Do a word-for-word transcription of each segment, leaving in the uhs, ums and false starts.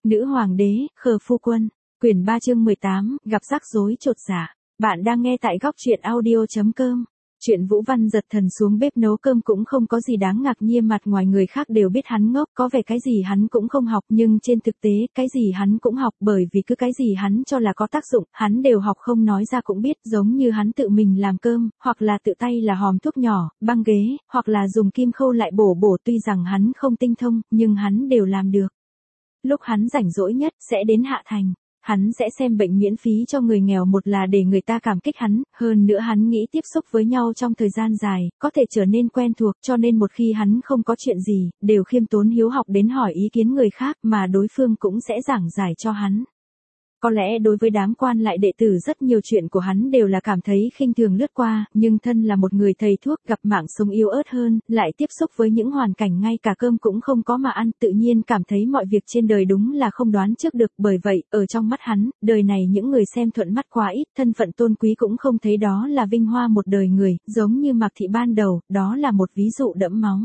Nữ hoàng đế, khờ phu quân. Quyển ba chương mười tám, gặp rắc rối chột dạ. Bạn đang nghe tại góc truyện audio chấm com. Chuyện Vũ Văn giật thần xuống bếp nấu cơm cũng không có gì đáng ngạc nhiên, mặt ngoài người khác đều biết hắn ngốc, có vẻ cái gì hắn cũng không học, nhưng trên thực tế, cái gì hắn cũng học, bởi vì cứ cái gì hắn cho là có tác dụng, hắn đều học, không nói ra cũng biết, giống như hắn tự mình làm cơm, hoặc là tự tay là hòm thuốc nhỏ, băng ghế, hoặc là dùng kim khâu lại bổ bổ, tuy rằng hắn không tinh thông, nhưng hắn đều làm được. Lúc hắn rảnh rỗi nhất, sẽ đến Hạ Thành. Hắn sẽ xem bệnh miễn phí cho người nghèo, một là để người ta cảm kích hắn, hơn nữa hắn nghĩ tiếp xúc với nhau trong thời gian dài, có thể trở nên quen thuộc, cho nên một khi hắn không có chuyện gì, đều khiêm tốn hiếu học đến hỏi ý kiến người khác, mà đối phương cũng sẽ giảng giải cho hắn. Có lẽ đối với đám quan lại đệ tử rất nhiều chuyện của hắn đều là cảm thấy khinh thường lướt qua, nhưng thân là một người thầy thuốc gặp mạng sống yếu ớt hơn, lại tiếp xúc với những hoàn cảnh ngay cả cơm cũng không có mà ăn, tự nhiên cảm thấy mọi việc trên đời đúng là không đoán trước được, bởi vậy, ở trong mắt hắn, đời này những người xem thuận mắt quá ít, thân phận tôn quý cũng không thấy đó là vinh hoa một đời người, giống như Mạc Thị ban đầu, đó là một ví dụ đẫm máu.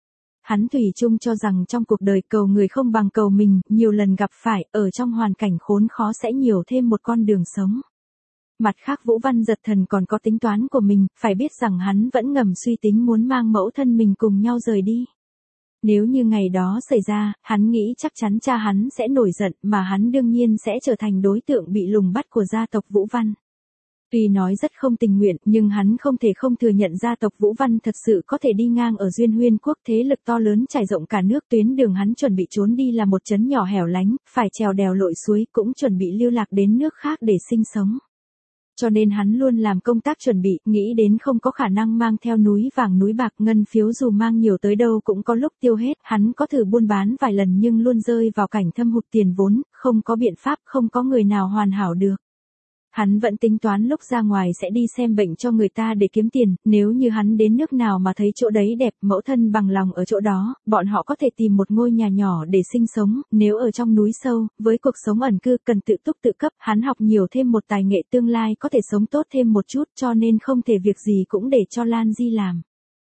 Hắn thủy chung cho rằng trong cuộc đời cầu người không bằng cầu mình, nhiều lần gặp phải, ở trong hoàn cảnh khốn khó sẽ nhiều thêm một con đường sống. Mặt khác Vũ Văn giật thần còn có tính toán của mình, phải biết rằng hắn vẫn ngầm suy tính muốn mang mẫu thân mình cùng nhau rời đi. Nếu như ngày đó xảy ra, hắn nghĩ chắc chắn cha hắn sẽ nổi giận, mà hắn đương nhiên sẽ trở thành đối tượng bị lùng bắt của gia tộc Vũ Văn. Tuy nói rất không tình nguyện, nhưng hắn không thể không thừa nhận gia tộc Vũ Văn thật sự có thể đi ngang ở Duyên Huyên Quốc, thế lực to lớn trải rộng cả nước, tuyến đường hắn chuẩn bị trốn đi là một trấn nhỏ hẻo lánh, phải trèo đèo lội suối, cũng chuẩn bị lưu lạc đến nước khác để sinh sống. Cho nên hắn luôn làm công tác chuẩn bị, nghĩ đến không có khả năng mang theo núi vàng núi bạc, ngân phiếu dù mang nhiều tới đâu cũng có lúc tiêu hết, hắn có thử buôn bán vài lần nhưng luôn rơi vào cảnh thâm hụt tiền vốn, không có biện pháp, không có người nào hoàn hảo được. Hắn vẫn tính toán lúc ra ngoài sẽ đi xem bệnh cho người ta để kiếm tiền, nếu như hắn đến nước nào mà thấy chỗ đấy đẹp, mẫu thân bằng lòng ở chỗ đó, bọn họ có thể tìm một ngôi nhà nhỏ để sinh sống, nếu ở trong núi sâu, với cuộc sống ẩn cư cần tự túc tự cấp, hắn học nhiều thêm một tài nghệ tương lai có thể sống tốt thêm một chút, cho nên không thể việc gì cũng để cho Lan Di làm.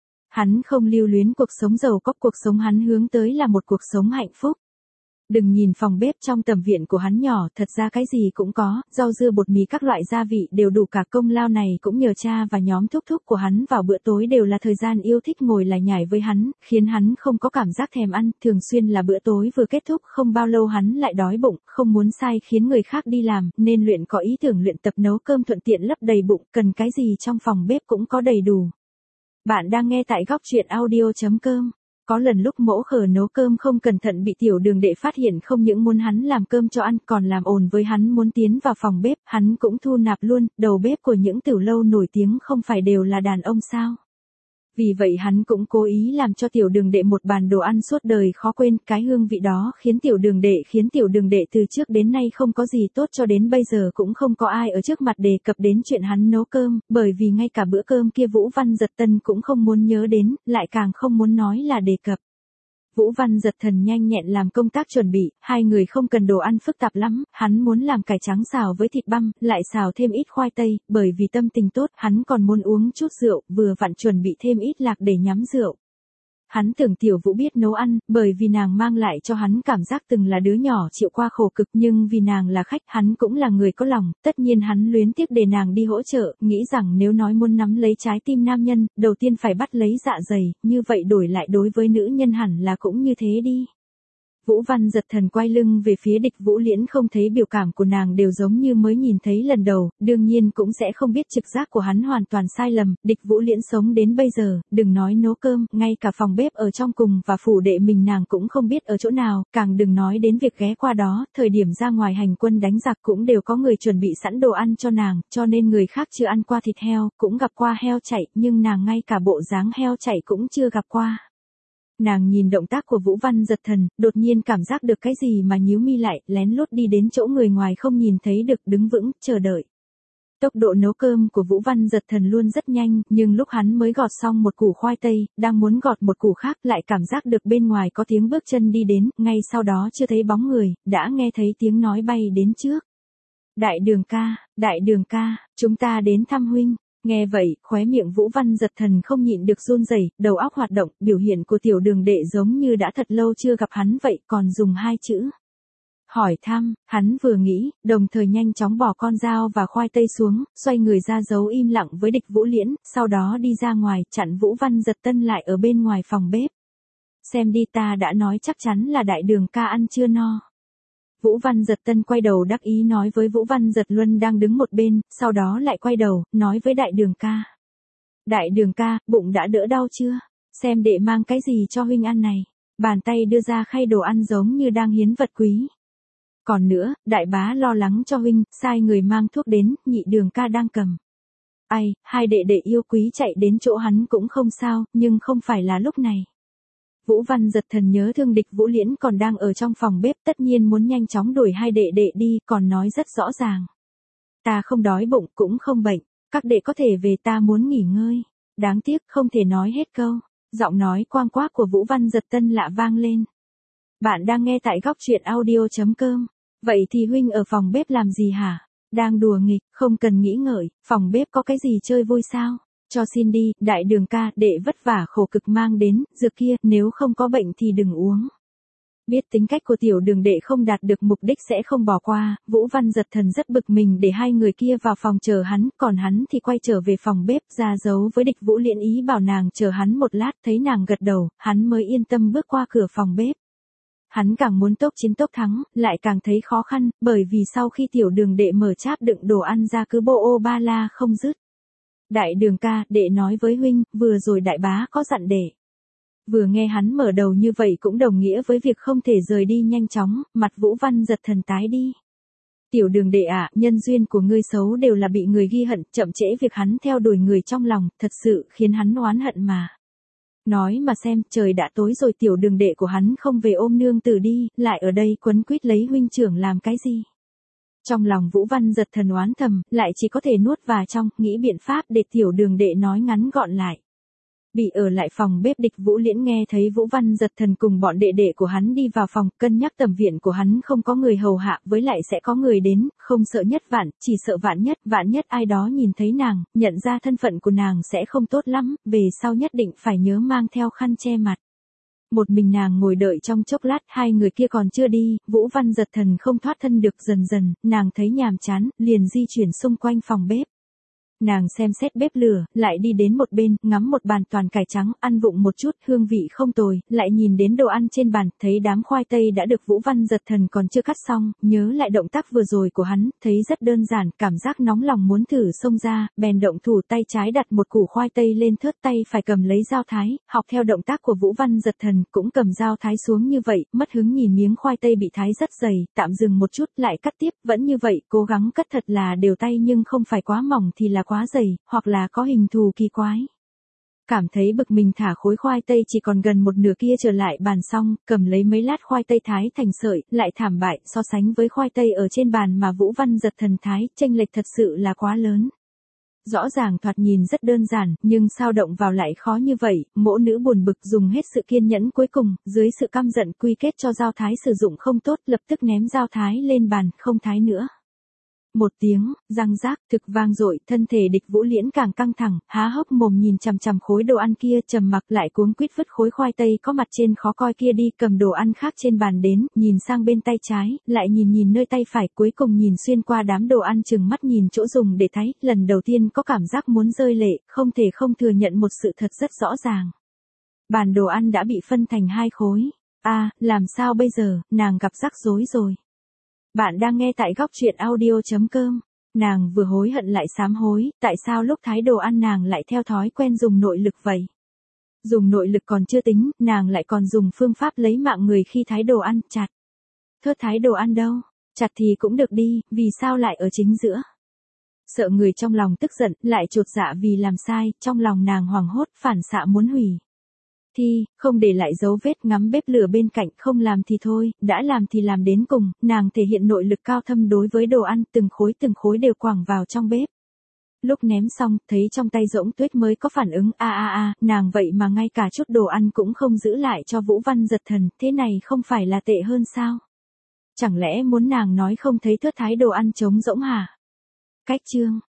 Hắn không lưu luyến cuộc sống giàu có, cuộc sống hắn hướng tới là một cuộc sống hạnh phúc. Đừng nhìn phòng bếp trong tầm viện của hắn nhỏ, thật ra cái gì cũng có, rau dưa bột mì các loại gia vị đều đủ cả, công lao này cũng nhờ cha và nhóm thúc thúc của hắn, vào bữa tối đều là thời gian yêu thích ngồi lải nhải với hắn, khiến hắn không có cảm giác thèm ăn, thường xuyên là bữa tối vừa kết thúc không bao lâu hắn lại đói bụng, không muốn sai khiến người khác đi làm, nên luyện có ý tưởng luyện tập nấu cơm thuận tiện lấp đầy bụng, cần cái gì trong phòng bếp cũng có đầy đủ. Bạn đang nghe tại góc truyện audio chấm com. Có lần lúc Mỗ Khở nấu cơm không cẩn thận bị tiểu đường đệ phát hiện, không những muốn hắn làm cơm cho ăn còn làm ồn với hắn muốn tiến vào phòng bếp, hắn cũng thu nạp luôn, đầu bếp của những tiểu lâu nổi tiếng không phải đều là đàn ông sao. Vì vậy hắn cũng cố ý làm cho tiểu đường đệ một bàn đồ ăn suốt đời khó quên, cái hương vị đó khiến tiểu đường đệ khiến tiểu đường đệ từ trước đến nay không có gì tốt, cho đến bây giờ cũng không có ai ở trước mặt đề cập đến chuyện hắn nấu cơm, bởi vì ngay cả bữa cơm kia Vũ Văn giật tân cũng không muốn nhớ đến, lại càng không muốn nói là đề cập. Vũ Văn giật thần nhanh nhẹn làm công tác chuẩn bị, hai người không cần đồ ăn phức tạp lắm, hắn muốn làm cải trắng xào với thịt băm, lại xào thêm ít khoai tây, bởi vì tâm tình tốt, hắn còn muốn uống chút rượu, vừa vặn chuẩn bị thêm ít lạc để nhắm rượu. Hắn tưởng Tiểu Vũ biết nấu ăn, bởi vì nàng mang lại cho hắn cảm giác từng là đứa nhỏ chịu qua khổ cực, nhưng vì nàng là khách, hắn cũng là người có lòng, tất nhiên hắn luyến tiếc để nàng đi hỗ trợ, nghĩ rằng nếu nói muốn nắm lấy trái tim nam nhân, đầu tiên phải bắt lấy dạ dày, như vậy đổi lại đối với nữ nhân hẳn là cũng như thế đi. Vũ Văn giật thần quay lưng về phía Địch Vũ Liễn, không thấy biểu cảm của nàng đều giống như mới nhìn thấy lần đầu, đương nhiên cũng sẽ không biết trực giác của hắn hoàn toàn sai lầm, Địch Vũ Liễn sống đến bây giờ, đừng nói nấu cơm, ngay cả phòng bếp ở trong cùng và phủ đệ mình nàng cũng không biết ở chỗ nào, càng đừng nói đến việc ghé qua đó, thời điểm ra ngoài hành quân đánh giặc cũng đều có người chuẩn bị sẵn đồ ăn cho nàng, cho nên người khác chưa ăn qua thịt heo, cũng gặp qua heo chạy, nhưng nàng ngay cả bộ dáng heo chạy cũng chưa gặp qua. Nàng nhìn động tác của Vũ Văn giật thần, đột nhiên cảm giác được cái gì mà nhíu mi lại, lén lút đi đến chỗ người ngoài không nhìn thấy được, đứng vững, chờ đợi. Tốc độ nấu cơm của Vũ Văn giật thần luôn rất nhanh, nhưng lúc hắn mới gọt xong một củ khoai tây, đang muốn gọt một củ khác, lại cảm giác được bên ngoài có tiếng bước chân đi đến, ngay sau đó chưa thấy bóng người, đã nghe thấy tiếng nói bay đến trước. Đại đường ca, đại đường ca, chúng ta đến thăm huynh. Nghe vậy, khóe miệng Vũ Văn giật thần không nhịn được run rẩy, đầu óc hoạt động, biểu hiện của tiểu đường đệ giống như đã thật lâu chưa gặp hắn vậy, còn dùng hai chữ hỏi thăm, hắn vừa nghĩ, đồng thời nhanh chóng bỏ con dao và khoai tây xuống, xoay người ra giấu im lặng với địch Vũ Liễn, sau đó đi ra ngoài, chặn Vũ Văn Giật Tân lại ở bên ngoài phòng bếp. Xem đi, ta đã nói chắc chắn là đại đường ca ăn chưa no. Vũ Văn Giật Tân quay đầu đắc ý nói với Vũ Văn Giật Luân đang đứng một bên, sau đó lại quay đầu, nói với đại đường ca. Đại đường ca, bụng đã đỡ đau chưa? Xem đệ mang cái gì cho huynh ăn này. Bàn tay đưa ra khay đồ ăn giống như đang hiến vật quý. Còn nữa, đại bá lo lắng cho huynh, sai người mang thuốc đến, nhị đường ca đang cầm. Ai, hai đệ đệ yêu quý chạy đến chỗ hắn cũng không sao, nhưng không phải là lúc này. Vũ Văn Giật Thần nhớ thương địch Vũ Liễn còn đang ở trong phòng bếp, tất nhiên muốn nhanh chóng đuổi hai đệ đệ đi, còn nói rất rõ ràng. Ta không đói bụng cũng không bệnh, các đệ có thể về, ta muốn nghỉ ngơi. Đáng tiếc không thể nói hết câu. Giọng nói quang quác của Vũ Văn Giật Tân lạ vang lên. Bạn đang nghe tại góc truyện audio chấm com. Vậy thì huynh ở phòng bếp làm gì hả? Đang đùa nghịch, không cần nghĩ ngợi, phòng bếp có cái gì chơi vui sao? Cho xin đi, đại đường ca, đệ vất vả khổ cực mang đến, dược kia, nếu không có bệnh thì đừng uống. Biết tính cách của tiểu đường đệ không đạt được mục đích sẽ không bỏ qua, Vũ Văn Giật Thần rất bực mình để hai người kia vào phòng chờ hắn, còn hắn thì quay trở về phòng bếp ra giấu với địch Vũ Liễn, ý bảo nàng chờ hắn một lát, thấy nàng gật đầu, hắn mới yên tâm bước qua cửa phòng bếp. Hắn càng muốn tốc chiến tốc thắng, lại càng thấy khó khăn, bởi vì sau khi tiểu đường đệ mở cháp đựng đồ ăn ra cứ bô ô ba la không dứt. Đại đường ca, đệ nói với huynh, vừa rồi đại bá có dặn đệ. Vừa nghe hắn mở đầu như vậy cũng đồng nghĩa với việc không thể rời đi nhanh chóng, mặt Vũ Văn Giật Thần tái đi. Tiểu đường đệ ạ, à, nhân duyên của ngươi xấu đều là bị người ghi hận, chậm trễ việc hắn theo đuổi người trong lòng, thật sự khiến hắn oán hận mà. Nói mà xem, trời đã tối rồi, tiểu đường đệ của hắn không về ôm nương tử đi, lại ở đây quấn quýt lấy huynh trưởng làm cái gì. Trong lòng Vũ Văn Giật Thần oán thầm, lại chỉ có thể nuốt vào trong, nghĩ biện pháp để tiểu đường đệ nói ngắn gọn lại. Bị ở lại phòng bếp địch Vũ Liễn nghe thấy Vũ Văn Giật Thần cùng bọn đệ đệ của hắn đi vào phòng, cân nhắc tầm viện của hắn không có người hầu hạ, với lại sẽ có người đến, không sợ nhất vạn, chỉ sợ vạn nhất, vạn nhất ai đó nhìn thấy nàng, nhận ra thân phận của nàng sẽ không tốt lắm, về sau nhất định phải nhớ mang theo khăn che mặt. Một mình nàng ngồi đợi trong chốc lát, hai người kia còn chưa đi, Vũ Văn Giật Thần không thoát thân được, dần dần, nàng thấy nhàm chán, liền di chuyển xung quanh phòng bếp. Nàng xem xét bếp lửa, lại đi đến một bên, ngắm một bàn toàn cải trắng, ăn vụng một chút, hương vị không tồi, lại nhìn đến đồ ăn trên bàn, thấy đám khoai tây đã được Vũ Văn Giật Thần còn chưa cắt xong, nhớ lại động tác vừa rồi của hắn, thấy rất đơn giản, cảm giác nóng lòng muốn thử xông ra, bèn động thủ tay trái đặt một củ khoai tây lên thớt, tay phải cầm lấy dao thái, học theo động tác của Vũ Văn Giật Thần, cũng cầm dao thái xuống như vậy, mất hứng nhìn miếng khoai tây bị thái rất dày, tạm dừng một chút, lại cắt tiếp, vẫn như vậy, cố gắng cắt thật là đều tay nhưng không phải quá mỏng thì là quá dày, hoặc là có hình thù kỳ quái. Cảm thấy bực mình thả khối khoai tây chỉ còn gần một nửa kia trở lại bàn xong, cầm lấy mấy lát khoai tây thái thành sợi, lại thảm bại, so sánh với khoai tây ở trên bàn mà Vũ Văn Giật Thần thái, chênh lệch thật sự là quá lớn. Rõ ràng thoạt nhìn rất đơn giản, nhưng sao động vào lại khó như vậy, mỗ nữ buồn bực dùng hết sự kiên nhẫn, cuối cùng, dưới sự căm giận quy kết cho dao thái sử dụng không tốt, lập tức ném dao thái lên bàn, không thái nữa. Một tiếng, răng rác, thực vang dội, thân thể địch Vũ Liễn càng căng thẳng, há hốc mồm nhìn chằm chằm khối đồ ăn kia, trầm mặc, lại cuống quýt vứt khối khoai tây có mặt trên khó coi kia đi, cầm đồ ăn khác trên bàn đến, nhìn sang bên tay trái, lại nhìn nhìn nơi tay phải, cuối cùng nhìn xuyên qua đám đồ ăn, chừng mắt nhìn chỗ dùng để thái, lần đầu tiên có cảm giác muốn rơi lệ, không thể không thừa nhận một sự thật rất rõ ràng. Bàn đồ ăn đã bị phân thành hai khối. A, à, làm sao bây giờ, nàng gặp rắc rối rồi. Bạn đang nghe tại góc truyện audio chấm com. Nàng vừa hối hận lại sám hối, tại sao lúc thái đồ ăn nàng lại theo thói quen dùng nội lực vậy? Dùng nội lực còn chưa tính, nàng lại còn dùng phương pháp lấy mạng người khi thái đồ ăn, chặt. Thớt thái đồ ăn đâu? Chặt thì cũng được đi, vì sao lại ở chính giữa? Sợ người trong lòng tức giận, lại chột dạ vì làm sai, trong lòng nàng hoảng hốt, phản xạ muốn hủy. Thi, không để lại dấu vết, ngắm bếp lửa bên cạnh, không làm thì thôi, đã làm thì làm đến cùng, nàng thể hiện nội lực cao thâm đối với đồ ăn, từng khối từng khối đều quẳng vào trong bếp. Lúc ném xong, thấy trong tay Dỗng Tuyết mới có phản ứng, a a a, nàng vậy mà ngay cả chút đồ ăn cũng không giữ lại cho Vũ Văn Giật Thần, thế này không phải là tệ hơn sao? Chẳng lẽ muốn nàng nói không thấy thớt thái đồ ăn trống rỗng hả? Cách chương